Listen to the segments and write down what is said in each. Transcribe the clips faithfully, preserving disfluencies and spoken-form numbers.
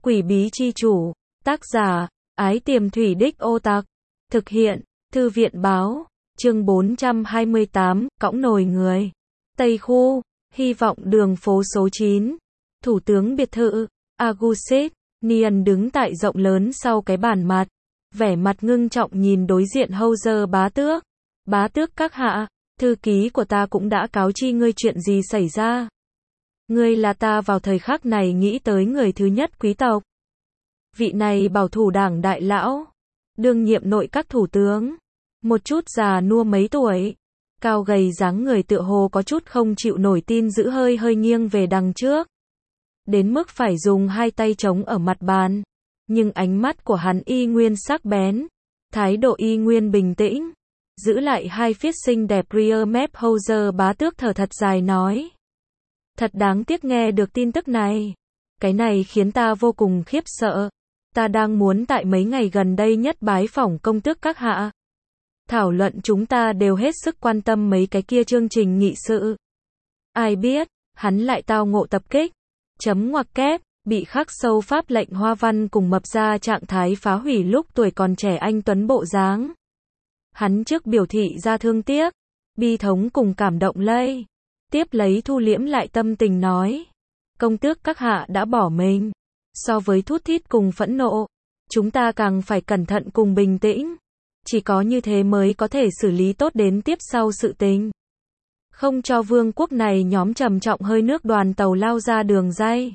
Quỷ bí chi chủ, tác giả, Ái Tiềm Thủy Đích Ô Tặc, thực hiện, Thư viện báo, chương bốn trăm hai mươi tám, cõng nồi người. Tây Khu, hy vọng đường phố số chín, Thủ tướng biệt thự, Augustus Nian đứng tại rộng lớn sau cái bàn mặt, vẻ mặt ngưng trọng nhìn đối diện Howzer bá tước. Bá tước các hạ, thư ký của ta cũng đã cáo chi ngươi chuyện gì xảy ra. Ngươi là ta vào thời khắc này nghĩ tới người thứ nhất quý tộc. Vị này bảo thủ đảng đại lão, đương nhiệm nội các thủ tướng, một chút già nua mấy tuổi, cao gầy dáng người tựa hồ có chút không chịu nổi tin giữ hơi hơi nghiêng về đằng trước. Đến mức phải dùng hai tay chống ở mặt bàn, nhưng ánh mắt của hắn y nguyên sắc bén, thái độ y nguyên bình tĩnh, giữ lại hai phiết xinh đẹp rear mép. Howzer bá tước thở thật dài nói. Thật đáng tiếc nghe được tin tức này. Cái này khiến ta vô cùng khiếp sợ. Ta đang muốn tại mấy ngày gần đây nhất bái phỏng công tước các hạ. Thảo luận chúng ta đều hết sức quan tâm mấy cái kia chương trình nghị sự. Ai biết, hắn lại tao ngộ tập kích. Chấm ngoặc kép, bị khắc sâu pháp lệnh hoa văn cùng mập ra trạng thái phá hủy lúc tuổi còn trẻ anh tuấn bộ dáng. Hắn trước biểu thị ra thương tiếc, bi thống cùng cảm động lây. Tiếp lấy thu liễm lại tâm tình nói. Công tước các hạ đã bỏ mình. So với thút thít cùng phẫn nộ, chúng ta càng phải cẩn thận cùng bình tĩnh. Chỉ có như thế mới có thể xử lý tốt đến tiếp sau sự tình. Không cho vương quốc này nhóm trầm trọng hơi nước đoàn tàu lao ra đường ray.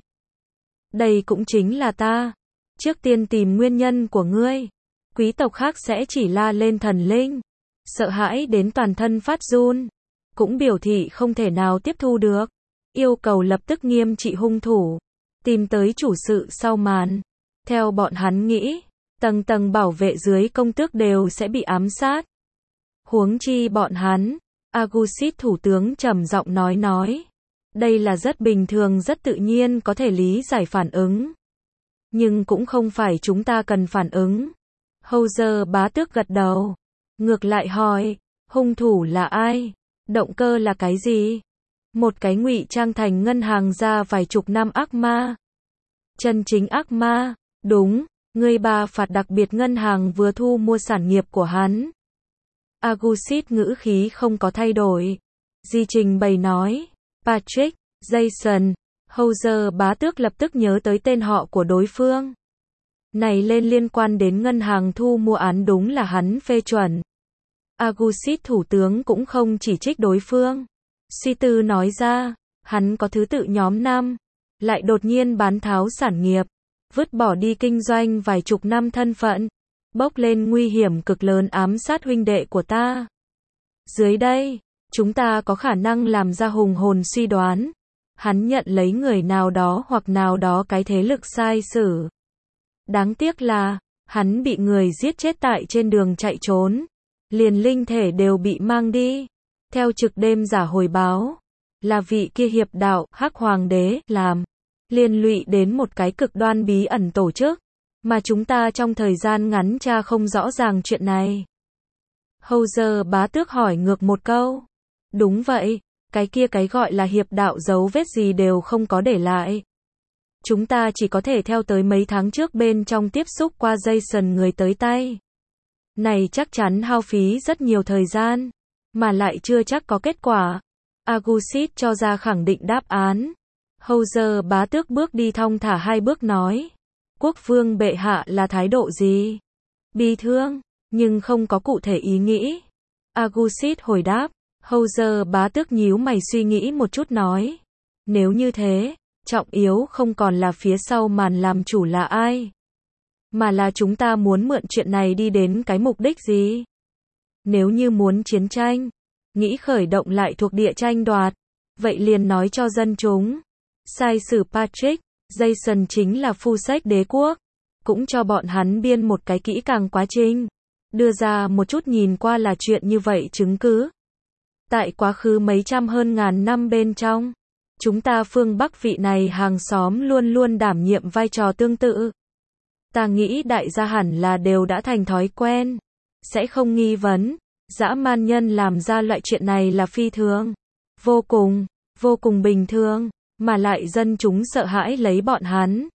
Đây cũng chính là ta. Trước tiên tìm nguyên nhân của ngươi. Quý tộc khác sẽ chỉ la lên thần linh. Sợ hãi đến toàn thân phát run. Cũng biểu thị không thể nào tiếp thu được. Yêu cầu lập tức nghiêm trị hung thủ. Tìm tới chủ sự sau màn. Theo bọn hắn nghĩ, tầng tầng bảo vệ dưới công tước đều sẽ bị ám sát. Huống chi bọn hắn, Augustus thủ tướng trầm giọng nói nói. Đây là rất bình thường rất tự nhiên có thể lý giải phản ứng. Nhưng cũng không phải chúng ta cần phản ứng. Howzer bá tước gật đầu. Ngược lại hỏi, hung thủ là ai? Động cơ là cái gì? Một cái ngụy trang thành ngân hàng ra vài chục năm ác ma. Chân chính ác ma, đúng, người bà phạt đặc biệt ngân hàng vừa thu mua sản nghiệp của hắn. Augustus ngữ khí không có thay đổi. Di trình bày nói, Patrick, Jason, Howzer bá tước lập tức nhớ tới tên họ của đối phương. Này lên liên quan đến ngân hàng thu mua án đúng là hắn phê chuẩn. Augustus thủ tướng cũng không chỉ trích đối phương. Suy tư nói ra, hắn có thứ tự nhóm năm, lại đột nhiên bán tháo sản nghiệp, vứt bỏ đi kinh doanh vài chục năm thân phận, bốc lên nguy hiểm cực lớn ám sát huynh đệ của ta. Dưới đây, chúng ta có khả năng làm ra hùng hồn suy đoán, hắn nhận lấy người nào đó hoặc nào đó cái thế lực sai sử. Đáng tiếc là, hắn bị người giết chết tại trên đường chạy trốn, liền linh thể đều bị mang đi. Theo trực đêm giả hồi báo, là vị kia hiệp đạo Hắc Hoàng đế làm, liên lụy đến một cái cực đoan bí ẩn tổ chức, mà chúng ta trong thời gian ngắn tra không rõ ràng chuyện này. Howzer bá tước hỏi ngược một câu. Đúng vậy, cái kia cái gọi là hiệp đạo dấu vết gì đều không có để lại. Chúng ta chỉ có thể theo tới mấy tháng trước bên trong tiếp xúc qua Jason người tới tay. Này chắc chắn hao phí rất nhiều thời gian, mà lại chưa chắc có kết quả. Augustus cho ra khẳng định đáp án. Howzer bá tước bước đi thong thả hai bước nói. Quốc vương bệ hạ là thái độ gì? Bi thương, nhưng không có cụ thể ý nghĩ. Augustus hồi đáp. Howzer bá tước nhíu mày suy nghĩ một chút nói. Nếu như thế, trọng yếu không còn là phía sau màn làm chủ là ai, mà là chúng ta muốn mượn chuyện này đi đến cái mục đích gì? Nếu như muốn chiến tranh, nghĩ khởi động lại thuộc địa tranh đoạt, vậy liền nói cho dân chúng. Sai sử Patrick, Jason chính là phu sách đế quốc, cũng cho bọn hắn biên một cái kỹ càng quá trình, đưa ra một chút nhìn qua là chuyện như vậy chứng cứ. Tại quá khứ mấy trăm hơn ngàn năm bên trong, chúng ta phương Bắc vị này hàng xóm luôn luôn đảm nhiệm vai trò tương tự. Ta nghĩ đại gia hẳn là đều đã thành thói quen, sẽ không nghi vấn, dã man nhân làm ra loại chuyện này là phi thường, vô cùng, vô cùng bình thường, mà lại dân chúng sợ hãi lấy bọn hắn.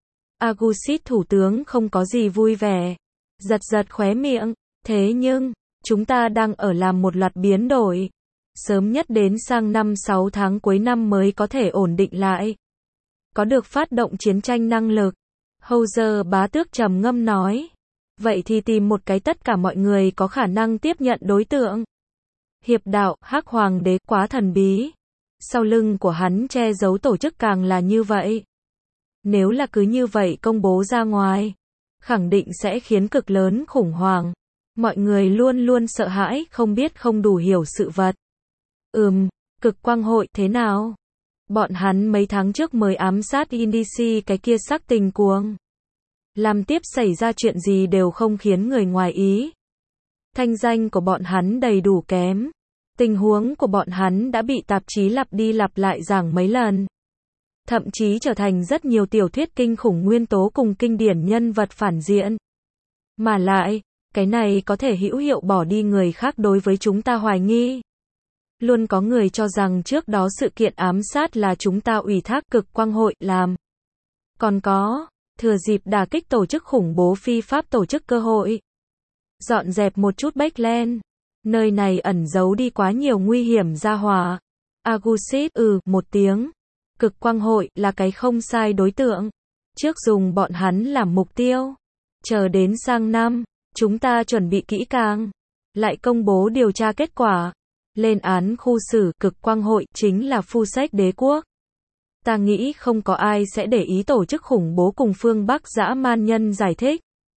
Agusit thủ tướng không có gì vui vẻ. Giật giật khóe miệng. Thế nhưng, chúng ta đang ở làm một loạt biến đổi. Sớm nhất đến sang năm sáu tháng cuối năm mới có thể ổn định lại. Có được phát động chiến tranh năng lực. Howzer bá tước trầm ngâm nói. Vậy thì tìm một cái tất cả mọi người có khả năng tiếp nhận đối tượng. Hiệp đạo, Hắc Hoàng đế, quá thần bí. Sau lưng của hắn che giấu tổ chức càng là như vậy. Nếu là cứ như vậy công bố ra ngoài, khẳng định sẽ khiến cực lớn khủng hoảng. Mọi người luôn luôn sợ hãi, không biết không đủ hiểu sự vật. Ừm, cực quang hội thế nào? Bọn hắn mấy tháng trước mới ám sát Indici cái kia sắc tình cuồng. Làm tiếp xảy ra chuyện gì đều không khiến người ngoài ý. Thanh danh của bọn hắn đầy đủ kém. Tình huống của bọn hắn đã bị tạp chí lặp đi lặp lại giảng mấy lần. Thậm chí trở thành rất nhiều tiểu thuyết kinh khủng nguyên tố cùng kinh điển nhân vật phản diện. Mà lại, cái này có thể hữu hiệu bỏ đi người khác đối với chúng ta hoài nghi. Luôn có người cho rằng trước đó sự kiện ám sát là chúng ta ủy thác cực quang hội làm. Còn có, thừa dịp đả kích tổ chức khủng bố phi pháp tổ chức cơ hội. Dọn dẹp một chút Backland. Nơi này ẩn giấu đi quá nhiều nguy hiểm ra hỏa. Agusit ừ một tiếng. Cực quang hội là cái không sai đối tượng. Trước dùng bọn hắn làm mục tiêu. Chờ đến sang năm, chúng ta chuẩn bị kỹ càng. Lại công bố điều tra kết quả. Lên án khu xử cực quang hội chính là phu sách đế quốc. Ta nghĩ không có ai sẽ để ý tổ chức khủng bố cùng phương Bắc dã man nhân giải thích.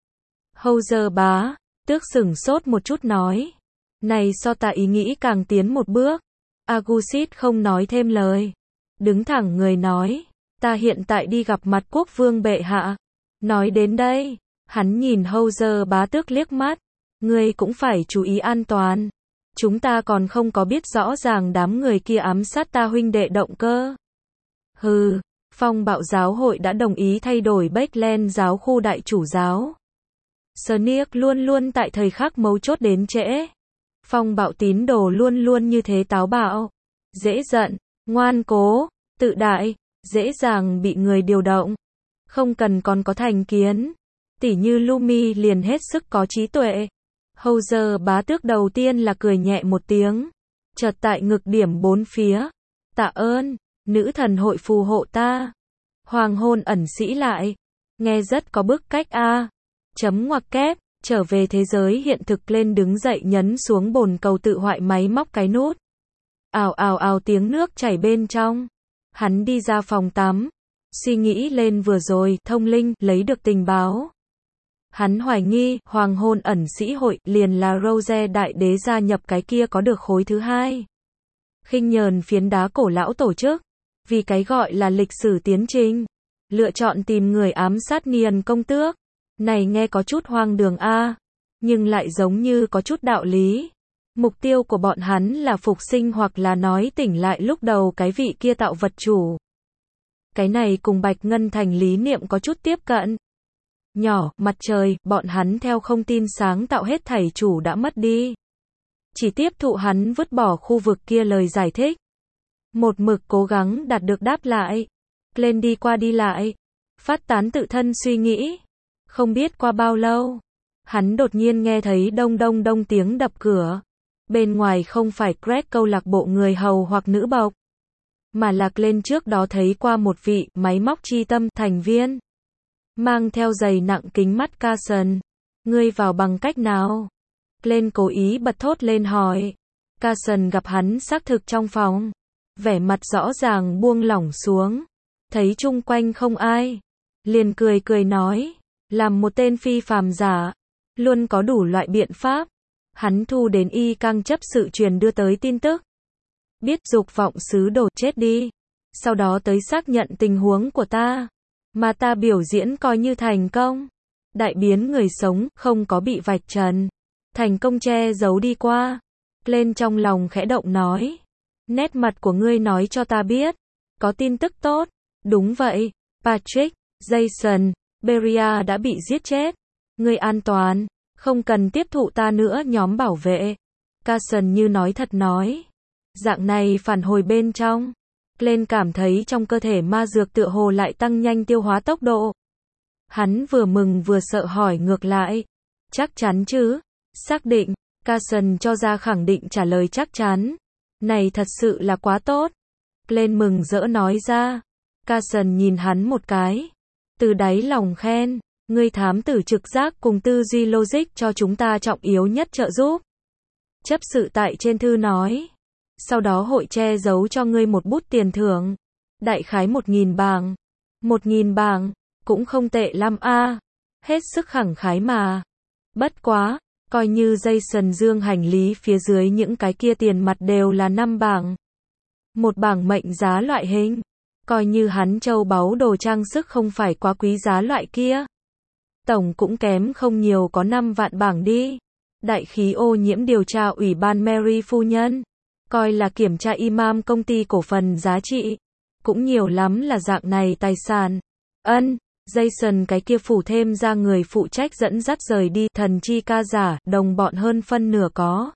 Howzer bá, tước sửng sốt một chút nói. Này so ta ý nghĩ càng tiến một bước. Agusit không nói thêm lời. Đứng thẳng người nói. Ta hiện tại đi gặp mặt quốc vương bệ hạ. Nói đến đây, hắn nhìn Howzer bá tước liếc mắt. Ngươi cũng phải chú ý an toàn. Chúng ta còn không có biết rõ ràng đám người kia ám sát ta huynh đệ động cơ. Hừ, phong bạo giáo hội đã đồng ý thay đổi Backland giáo khu đại chủ giáo. Sonic luôn luôn tại thời khắc mấu chốt đến trễ. Phong bạo tín đồ luôn luôn như thế táo bạo. Dễ giận, ngoan cố, tự đại, dễ dàng bị người điều động. Không cần còn có thành kiến. Tỉ như Lumi liền hết sức có trí tuệ. Howzer bá tước đầu tiên là cười nhẹ một tiếng. Chợt tại ngực điểm bốn phía. Tạ ơn, nữ thần hội phù hộ ta. Hoàng hôn ẩn sĩ lại. Nghe rất có bức cách a. Chấm ngoặc kép, trở về thế giới hiện thực lên đứng dậy nhấn xuống bồn cầu tự hoại máy móc cái nút. Ào ào ào tiếng nước chảy bên trong. Hắn đi ra phòng tắm. Suy nghĩ lên vừa rồi, thông linh, lấy được tình báo. Hắn hoài nghi, hoàng hôn ẩn sĩ hội, liền là Rose đại đế gia nhập cái kia có được khối thứ hai. Khinh nhờn phiến đá cổ lão tổ chức. Vì cái gọi là lịch sử tiến trình. Lựa chọn tìm người ám sát Niên công tước. Này nghe có chút hoang đường a, nhưng lại giống như có chút đạo lý. Mục tiêu của bọn hắn là phục sinh hoặc là nói tỉnh lại lúc đầu cái vị kia tạo vật chủ. Cái này cùng Bạch Ngân Thành lý niệm có chút tiếp cận. Nhỏ, mặt trời, bọn hắn theo không tin sáng tạo hết thảy chủ đã mất đi. Chỉ tiếp thụ hắn vứt bỏ khu vực kia lời giải thích. Một mực cố gắng đạt được đáp lại. Lên đi qua đi lại. Phát tán tự thân suy nghĩ. Không biết qua bao lâu. Hắn đột nhiên nghe thấy đông đông đông tiếng đập cửa. Bên ngoài không phải Greg câu lạc bộ người hầu hoặc nữ bộc. Mà lạc lên trước đó thấy qua một vị máy móc chi tâm thành viên. Mang theo giày nặng kính mắt Carson. Ngươi vào bằng cách nào? Lên cố ý bật thốt lên hỏi. Carson gặp hắn xác thực trong phòng. Vẻ mặt rõ ràng buông lỏng xuống. Thấy chung quanh không ai. Liền cười cười nói. Làm một tên phi phàm giả. Luôn có đủ loại biện pháp. Hắn thu đến y căng chấp sự truyền đưa tới tin tức. Biết dục vọng sứ đồ chết đi. Sau đó tới xác nhận tình huống của ta. Mà ta biểu diễn coi như thành công. Đại biến người sống, không có bị vạch trần. Thành công che giấu đi qua. Lên trong lòng khẽ động nói. Nét mặt của ngươi nói cho ta biết. Có tin tức tốt. Đúng vậy. Patrick, Jason, Beria đã bị giết chết. Ngươi an toàn. Không cần tiếp thụ ta nữa nhóm bảo vệ. Carson như nói thật nói. Dạng này phản hồi bên trong. Lên cảm thấy trong cơ thể ma dược tựa hồ lại tăng nhanh tiêu hóa tốc độ. Hắn vừa mừng vừa sợ hỏi ngược lại. Chắc chắn chứ? Xác định. Carson cho ra khẳng định trả lời chắc chắn. Này thật sự là quá tốt. Glenn mừng rỡ nói ra. Carson nhìn hắn một cái. Từ đáy lòng khen. Ngươi thám tử trực giác cùng tư duy logic cho chúng ta trọng yếu nhất trợ giúp. Chấp sự tại trên thư nói. Sau đó hội che giấu cho ngươi một bút tiền thưởng. Đại khái một nghìn bảng. Một nghìn bảng. Cũng không tệ lắm a. Hết sức khẳng khái mà. Bất quá. Coi như Jason dương hành lý phía dưới những cái kia tiền mặt đều là năm bảng. Một bảng mệnh giá loại hình. Coi như hắn châu báu đồ trang sức không phải quá quý giá loại kia. Tổng cũng kém không nhiều có năm vạn bảng đi. Đại khí ô nhiễm điều tra ủy ban Mary phu nhân. Coi là kiểm tra imam công ty cổ phần giá trị. Cũng nhiều lắm là dạng này tài sản. Ân. Jason cái kia phủ thêm ra người phụ trách dẫn dắt rời đi thần chi ca giả, đồng bọn hơn phân nửa có.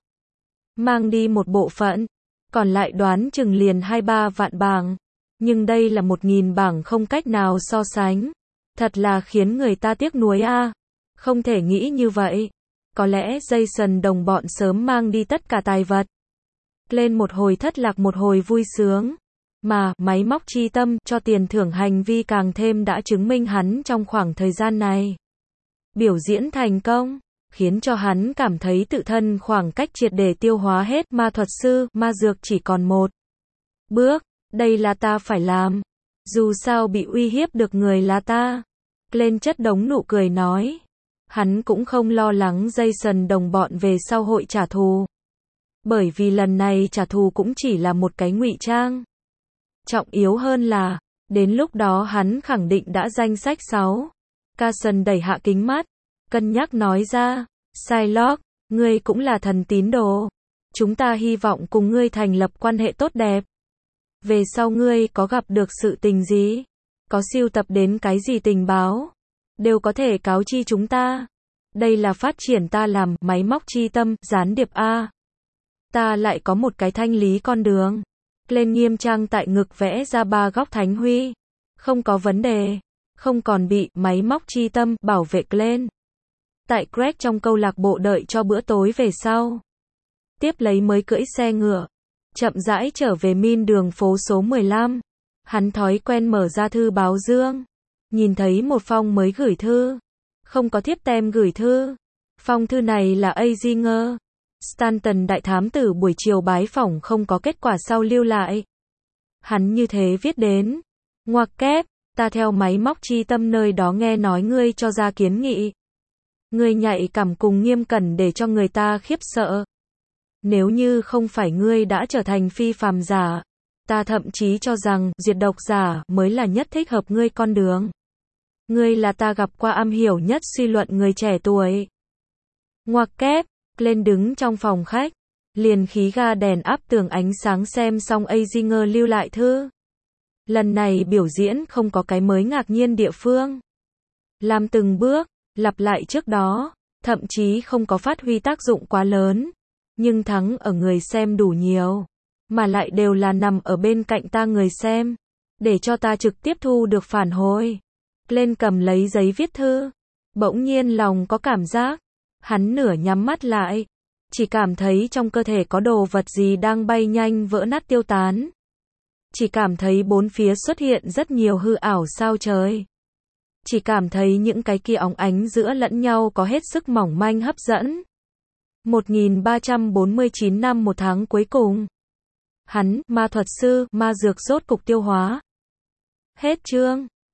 Mang đi một bộ phận. Còn lại đoán chừng liền hai ba vạn bảng. Nhưng đây là một nghìn bảng không cách nào so sánh. Thật là khiến người ta tiếc nuối a. Không thể nghĩ như vậy. Có lẽ Jason đồng bọn sớm mang đi tất cả tài vật. Lên một hồi thất lạc một hồi vui sướng. Mà, máy móc chi tâm, cho tiền thưởng hành vi càng thêm đã chứng minh hắn trong khoảng thời gian này. Biểu diễn thành công, khiến cho hắn cảm thấy tự thân khoảng cách triệt để tiêu hóa hết ma thuật sư, ma dược chỉ còn một bước, đây là ta phải làm. Dù sao bị uy hiếp được người là ta. Lên chất đống nụ cười nói. Hắn cũng không lo lắng Jason đồng bọn về sau hội trả thù. Bởi vì lần này trả thù cũng chỉ là một cái ngụy trang. Trọng yếu hơn là, đến lúc đó hắn khẳng định đã danh sách sáu. Carson đẩy hạ kính mắt, cân nhắc nói ra, Shylock, ngươi cũng là thần tín đồ. Chúng ta hy vọng cùng ngươi thành lập quan hệ tốt đẹp. Về sau ngươi có gặp được sự tình gì? Có sưu tập đến cái gì tình báo? Đều có thể cáo chi chúng ta. Đây là phát triển ta làm máy móc chi tâm, gián điệp A. Ta lại có một cái thanh lý con đường. Lên nghiêm trang tại ngực vẽ ra ba góc thánh huy. Không có vấn đề. Không còn bị máy móc chi tâm bảo vệ Glenn. Tại Greg trong câu lạc bộ đợi cho bữa tối về sau. Tiếp lấy mới cưỡi xe ngựa. Chậm rãi trở về Min đường phố số mười lăm. Hắn thói quen mở ra thư báo dương. Nhìn thấy một phong mới gửi thư. Không có thiếp tem gửi thư. Phong thư này là Azinger. Stanton đại thám tử buổi chiều bái phỏng không có kết quả sau lưu lại. Hắn như thế viết đến. Ngoặc kép, ta theo máy móc chi tâm nơi đó nghe nói ngươi cho ra kiến nghị. Ngươi nhạy cảm cùng nghiêm cẩn để cho người ta khiếp sợ. Nếu như không phải ngươi đã trở thành phi phàm giả, ta thậm chí cho rằng diệt độc giả mới là nhất thích hợp ngươi con đường. Ngươi là ta gặp qua am hiểu nhất suy luận người trẻ tuổi. Ngoặc kép, lên đứng trong phòng khách, liền khí ga đèn áp tường ánh sáng xem xong Azinger lưu lại thư. Lần này biểu diễn không có cái mới ngạc nhiên địa phương. Làm từng bước, lặp lại trước đó, thậm chí không có phát huy tác dụng quá lớn. Nhưng thắng ở người xem đủ nhiều. Mà lại đều là nằm ở bên cạnh ta người xem. Để cho ta trực tiếp thu được phản hồi. Lên cầm lấy giấy viết thư. Bỗng nhiên lòng có cảm giác. Hắn nửa nhắm mắt lại. Chỉ cảm thấy trong cơ thể có đồ vật gì đang bay nhanh vỡ nát tiêu tán. Chỉ cảm thấy bốn phía xuất hiện rất nhiều hư ảo sao trời. Chỉ cảm thấy những cái kia óng ánh giữa lẫn nhau có hết sức mỏng manh hấp dẫn. một nghìn ba trăm bốn mươi chín năm một tháng cuối cùng. Hắn, ma thuật sư, ma dược rốt cục tiêu hóa. Hết chương.